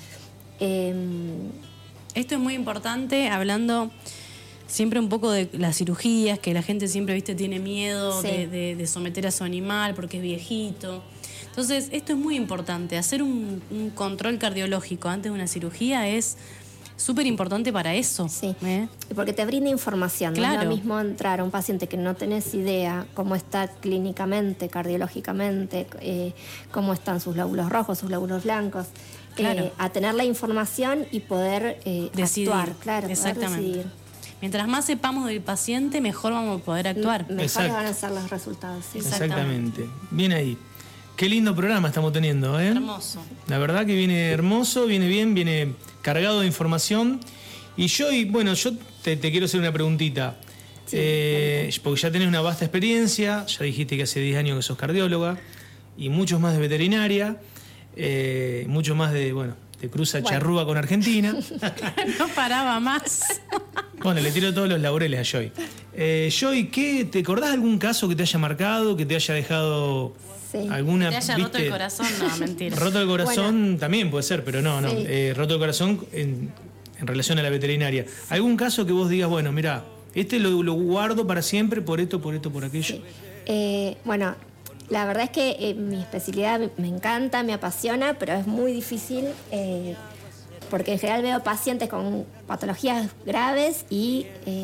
Esto es muy importante, hablando siempre un poco de las cirugías, que la gente siempre, viste, tiene miedo de someter a su animal porque es viejito. Entonces, esto es muy importante. Hacer un control cardiológico antes de una cirugía es súper importante para eso. Sí, porque te brinda información. Claro. No es lo mismo entrar a un paciente que no tenés idea cómo está clínicamente, cardiológicamente, cómo están sus glóbulos rojos, sus glóbulos blancos, claro, a tener la información y poder decidir. actuar. Claro, exactamente. Poder decidir. Mientras más sepamos del paciente, mejor vamos a poder actuar. Mejores van a ser los resultados. Sí. Exactamente. Bien ahí. Qué lindo programa estamos teniendo, ¿eh? Hermoso. La verdad que viene hermoso, viene bien, viene cargado de información. Y yo te quiero hacer una preguntita. Sí, porque ya tenés una vasta experiencia, ya dijiste que hace 10 años que sos cardióloga, y muchos más de veterinaria, mucho más de cruza charrúa con Argentina. No paraba más. Bueno, le tiro todos los laureles a Joy. Joy, ¿te acordás de algún caso que te haya marcado, que te haya dejado alguna... Que te haya roto el corazón? No, mentira. Roto el corazón también puede ser, pero no. Roto el corazón en relación a la veterinaria. ¿Algún caso que vos digas, bueno, mira, lo guardo para siempre por esto, por aquello? Sí. La verdad es que mi especialidad me encanta, me apasiona, pero es muy difícil porque en general veo pacientes con patologías graves y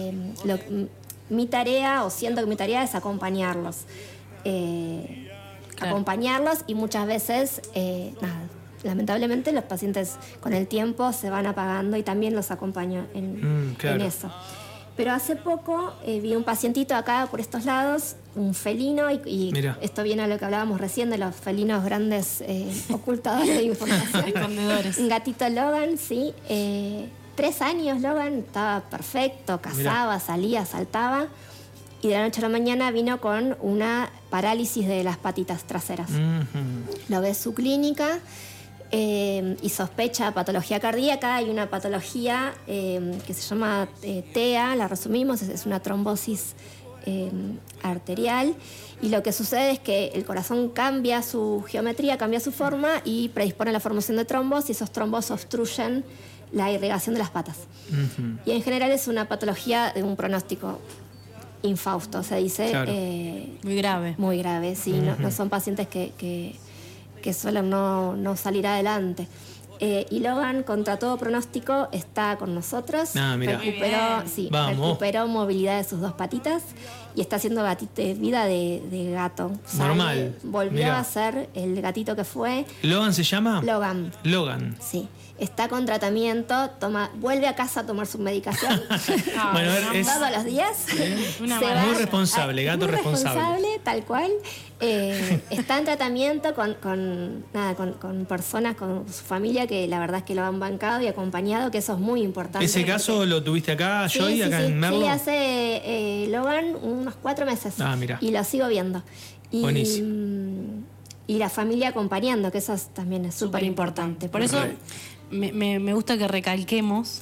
mi tarea, o siento que mi tarea es acompañarlos. Claro. Acompañarlos y muchas veces, lamentablemente los pacientes con el tiempo se van apagando y también los acompaño en eso. Pero hace poco vi un pacientito acá por estos lados, un felino, y esto viene a lo que hablábamos recién de los felinos grandes ocultadores de información. Escondedores. Un gatito Logan, sí. 3 años Logan, estaba perfecto, cazaba, salía, saltaba. Y de la noche a la mañana vino con una parálisis de las patitas traseras. Lo ve su clínica y sospecha patología cardíaca. Hay una patología que se llama TEA, la resumimos, es una trombosis arterial. Y lo que sucede es que el corazón cambia su geometría, cambia su forma y predispone a la formación de trombos, y esos trombos obstruyen la irrigación de las patas. Y en general es una patología de un pronóstico infausto, se dice. Claro. Muy grave. Muy grave, sí. No son pacientes que suelen no salir adelante. Y Logan, contra todo pronóstico, está con nosotros. Recuperó movilidad de sus 2 patitas y está haciendo vida de gato. Normal. Volvió a ser el gatito que fue. ¿Logan se llama? Logan. Sí. Está con tratamiento, vuelve a casa a tomar su medicación. Todos los días. Muy responsable, gato responsable. Tal cual. Está en tratamiento con personas, con su familia, que la verdad es que lo han bancado y acompañado, que eso es muy importante. ¿Ese caso lo tuviste acá, Joy, en Merlo? Sí, hace Logan unos 4 meses. Mira. Y lo sigo viendo. Buenísimo. Y la familia acompañando, que eso también es súper importante. Por eso me gusta que recalquemos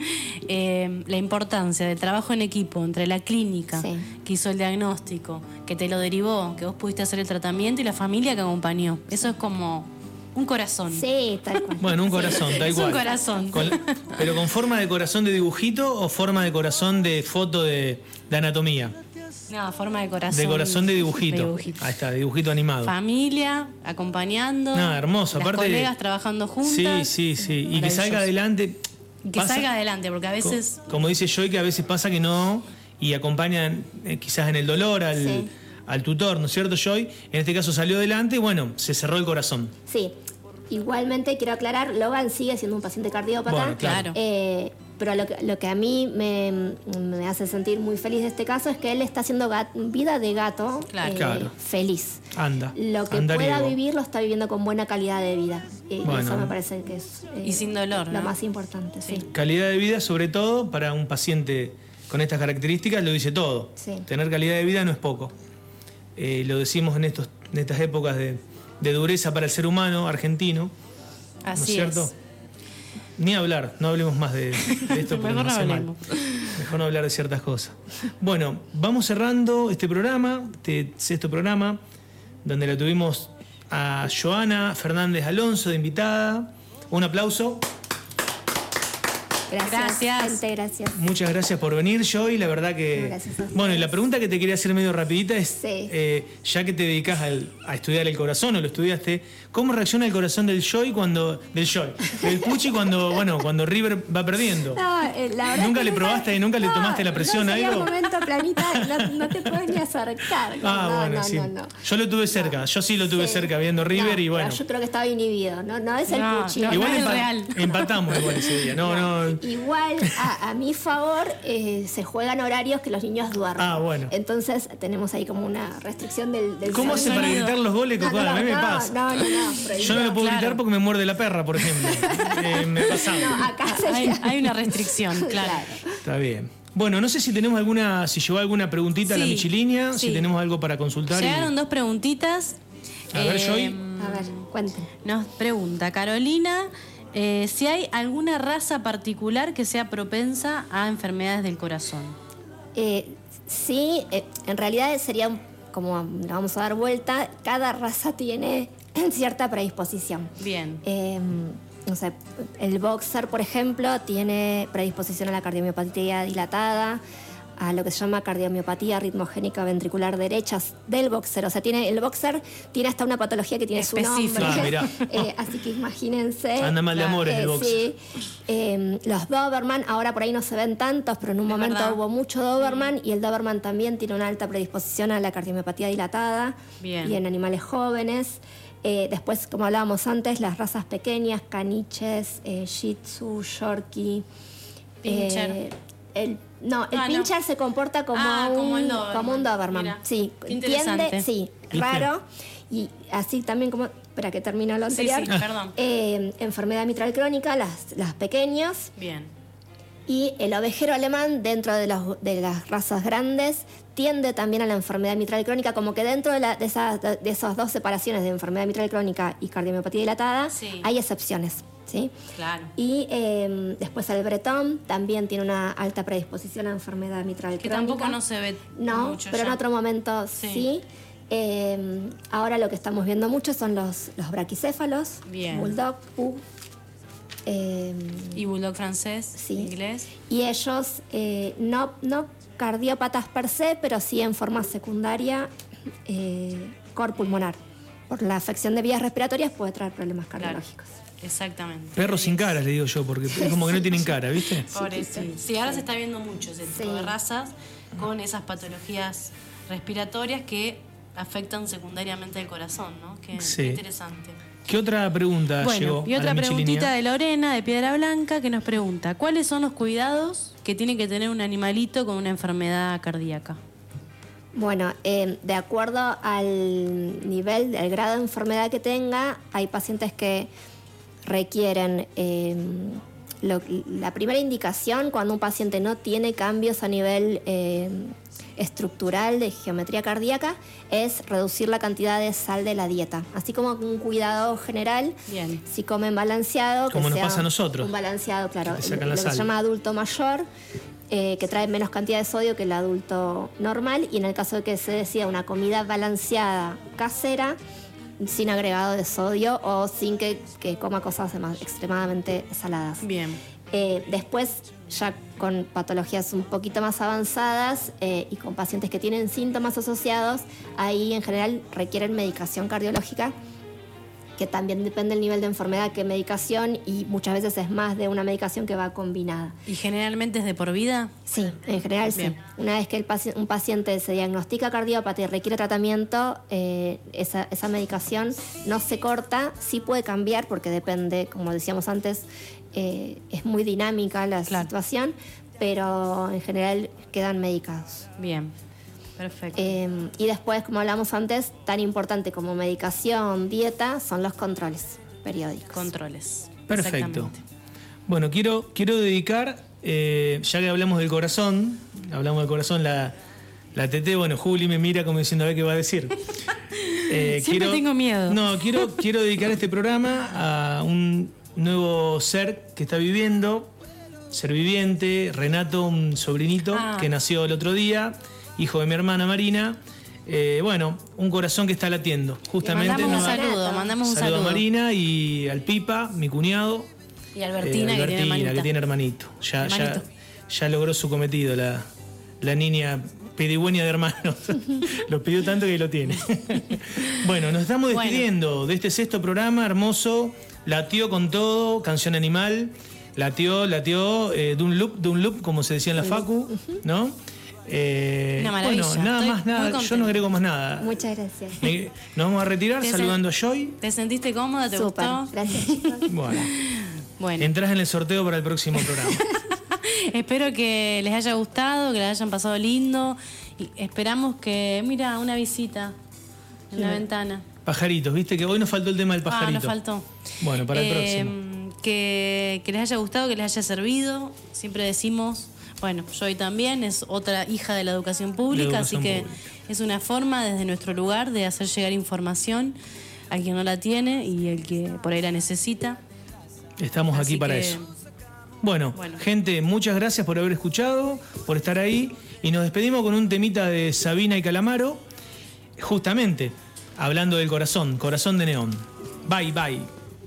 la importancia del trabajo en equipo entre la clínica que hizo el diagnóstico, que te lo derivó, que vos pudiste hacer el tratamiento, y la familia que acompañó. Eso es como un corazón. Sí, tal cual. Bueno, un corazón, tal cual. Es un corazón. ¿Pero con forma de corazón de dibujito o forma de corazón de foto de anatomía? No, forma de corazón. De corazón de dibujito. Ahí está, de dibujito animado. Familia, acompañando. Hermoso. Las aparte colegas trabajando juntas. Sí. Y que salga adelante. Salga adelante, porque a veces... Como dice Joy, que a veces pasa que no, y acompañan quizás en el dolor al tutor, ¿no es cierto, Joy? En este caso salió adelante y bueno, se cerró el corazón. Sí. Igualmente quiero aclarar, Logan sigue siendo un paciente cardiópata. Bueno, claro. Pero lo que a mí me hace sentir muy feliz de este caso es que él está haciendo vida de gato feliz. Lo que pueda vivir lo está viviendo con buena calidad de vida. Y eso me parece que es y sin dolor, lo más importante. Sí. Calidad de vida, sobre todo para un paciente con estas características lo dice todo. Sí. Tener calidad de vida no es poco. Lo decimos en estas épocas de dureza para el ser humano argentino. Así ¿No es cierto? es. Ni hablar, no hablemos más de esto porque Mejor nos no hace mal. hablemos. Mejor no hablar de ciertas cosas. Bueno, vamos cerrando este programa, este sexto programa, donde la tuvimos a Joana Fernández Alonso de invitada. Un aplauso. Gracias. Gente, gracias. Muchas gracias por venir, Joy. La verdad que... Gracias a ustedes. Bueno, y la pregunta que te quería hacer medio rapidita es, Sí. ya que te dedicas a estudiar el corazón, o lo estudiaste, ¿cómo reacciona el corazón del Puchi cuando River va perdiendo? No, la verdad ¿Nunca que le probaste y nunca le tomaste la presión no a sería algo? momento, Planita, no te puedes ni acercar. Sí. No. Yo lo tuve cerca, yo sí lo tuve Sí. cerca viendo River No, y bueno. Yo creo que estaba inhibido, no es el No, Puchi. no, Igual es real. empatamos igual ese día. No. Igual, a mi favor, se juegan horarios que los niños duermen. Ah, bueno. Entonces tenemos ahí como una restricción del ¿Cómo hace sonido. para gritar los goles, Cocada? A mí me pasa. No, Yo no lo puedo gritar porque me muerde la perra, por ejemplo. Me pasaba. No, acá sería... Hay una restricción, claro. Está bien. Bueno, no sé si tenemos si llegó alguna preguntita a la Sí, Michilinia, si sí. tenemos algo para consultar. Llegaron dos preguntitas. A ver, Joy. A ver, cuenten. Nos pregunta Carolina si hay alguna raza particular que sea propensa a enfermedades del corazón. Sí, en realidad sería como le vamos a dar vuelta, cada raza tiene cierta predisposición. Bien. No sé, el boxer, por ejemplo, tiene predisposición a la cardiomiopatía dilatada, a lo que se llama cardiomiopatía ritmogénica ventricular derecha del boxer. O sea, el boxer tiene hasta una patología que tiene su Específica. nombre. Ah, mirá. Así que imagínense. Anda mal de amores el boxer. Sí. Los Doberman, ahora por ahí no se ven tantos, pero en un Es momento verdad. hubo mucho Doberman y el Doberman también tiene una alta predisposición a la cardiomiopatía dilatada. Bien. Y en animales jóvenes. Después, como hablábamos antes, las razas pequeñas, caniches, Shih Tzu, Yorkie. Pinscher. El no. pincher se comporta como, como el como un Doberman. Doberman. Mira, Sí, qué interesante. entiende, sí, ¿Viste? raro. Y así también como, espera que termino lo Sí, anterior. sí, perdón. Enfermedad mitral crónica, las pequeños. Bien. Y el ovejero alemán, dentro de las razas grandes, tiende también a la enfermedad mitral crónica, como que dentro de esas dos separaciones de enfermedad mitral crónica y cardiomiopatía dilatada, Sí. hay excepciones. ¿Sí? Claro. Y después el bretón también tiene una alta predisposición a enfermedad mitral Que crónica. tampoco no se ve No, mucho pero ya. en otro momento sí. Ahora lo que estamos viendo mucho son los braquicéfalos, Bien. bulldog, pug. ¿Y bulldog francés? Sí. ¿Inglés? Y ellos no cardiópatas per se, pero sí en forma secundaria cor pulmonar. Por la afección de vías respiratorias puede traer problemas cardiológicos. Exactamente. Perros sin caras, le digo yo, porque es como que no tienen cara, ¿viste? Sí, ahora se está viendo mucho ese tipo Sí. de razas con esas patologías respiratorias que afectan secundariamente el corazón, ¿no? Qué Sí. interesante. ¿Qué otra pregunta Bueno, llegó? y a otra la Michilinia? preguntita de Lorena, de Piedra Blanca, que nos pregunta, ¿cuáles son los cuidados que tiene que tener un animalito con una enfermedad cardíaca? Bueno, de acuerdo al nivel, al grado de enfermedad que tenga, hay pacientes que requieren la primera indicación cuando un paciente no tiene cambios a nivel estructural de geometría cardíaca es reducir la cantidad de sal de la dieta. Así como un cuidado general, Bien. si comen balanceado, Como que nos sea pasa a nosotros, un balanceado, claro, que te sacan lo la que se sal. llama adulto mayor, que trae menos cantidad de sodio que el adulto normal, y en el caso de que se decida una comida balanceada casera, sin agregado de sodio o sin que coma cosas extremadamente saladas. Bien. Después, ya con patologías un poquito más avanzadas y con pacientes que tienen síntomas asociados, ahí en general requieren medicación cardiológica, que también depende del nivel de enfermedad, qué medicación, y muchas veces es más de una medicación que va combinada. ¿Y generalmente es de por vida? Sí, en general sí. Bien. Una vez que un paciente se diagnostica cardiópata y requiere tratamiento, esa medicación no se corta, sí puede cambiar porque depende, como decíamos antes, es muy dinámica la Claro. situación, pero en general quedan medicados. Bien. Perfecto. Y después, como hablamos antes, tan importante como medicación, dieta, son los controles periódicos. Controles. Perfecto. Exactamente. Bueno, quiero dedicar, ya que hablamos del corazón, hablamos de corazón, la TT, bueno, Juli me mira como diciendo a ver qué va a decir. Siempre tengo miedo. No, quiero dedicar este programa a un nuevo ser que está viviendo, ser viviente, Renato, un sobrinito que nació el otro día, hijo de mi hermana Marina. Bueno, un corazón que está latiendo. Justamente mandamos un saludo a Marina y al Pipa, mi cuñado. Y Albertina, que tiene hermanito. Ya logró su cometido, la niña pedigüeña de hermanos. Lo pidió tanto que lo tiene. Bueno, nos estamos despidiendo de este sexto programa hermoso. Latió con todo, Canción Animal. Latió, de un loop, como se decía en la facu, ¿no? Una maravilla. Bueno, nada más, nada. Yo no agrego más nada. Muchas gracias. Nos vamos a retirar saludando a Joy. ¿Te sentiste cómoda? ¿Te gustó? Gracias, chicos. Bueno. Entrás en el sorteo para el próximo programa. Espero que les haya gustado, que les hayan pasado lindo. Y esperamos que, mira, una visita en la ventana. Pajaritos, viste que hoy nos faltó el tema del pajarito. Nos faltó. Bueno, para el próximo. Que les haya gustado, que les haya servido. Siempre decimos, bueno, Joy también es otra hija de la educación pública, así que es una forma desde nuestro lugar de hacer llegar información a quien no la tiene y el que por ahí la necesita. Estamos aquí para eso. Bueno, gente, muchas gracias por haber escuchado, por estar ahí. Y nos despedimos con un temita de Sabina y Calamaro, justamente hablando del corazón de neón. Bye, bye.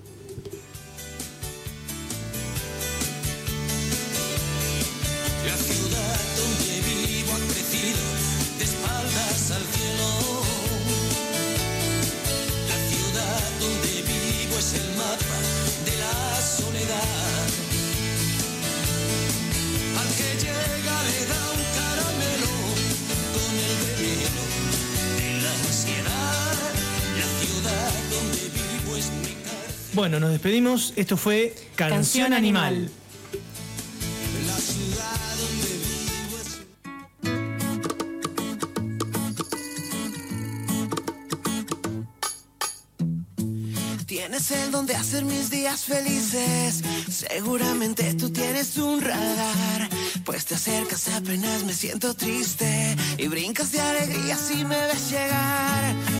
La ciudad donde vivo ha crecido de espaldas al cielo. La ciudad donde vivo es el mapa de la soledad. Al que llega le da un caramelo con el veneno de la ansiedad. La ciudad donde vivo es mi cárcel. Bueno, nos despedimos. Esto fue Canción Animal. La ciudad donde vivo es... Tienes el don de hacer mis días felices. Seguramente tú tienes un radar, pues te acercas apenas me siento triste y brincas de alegría si me ves llegar.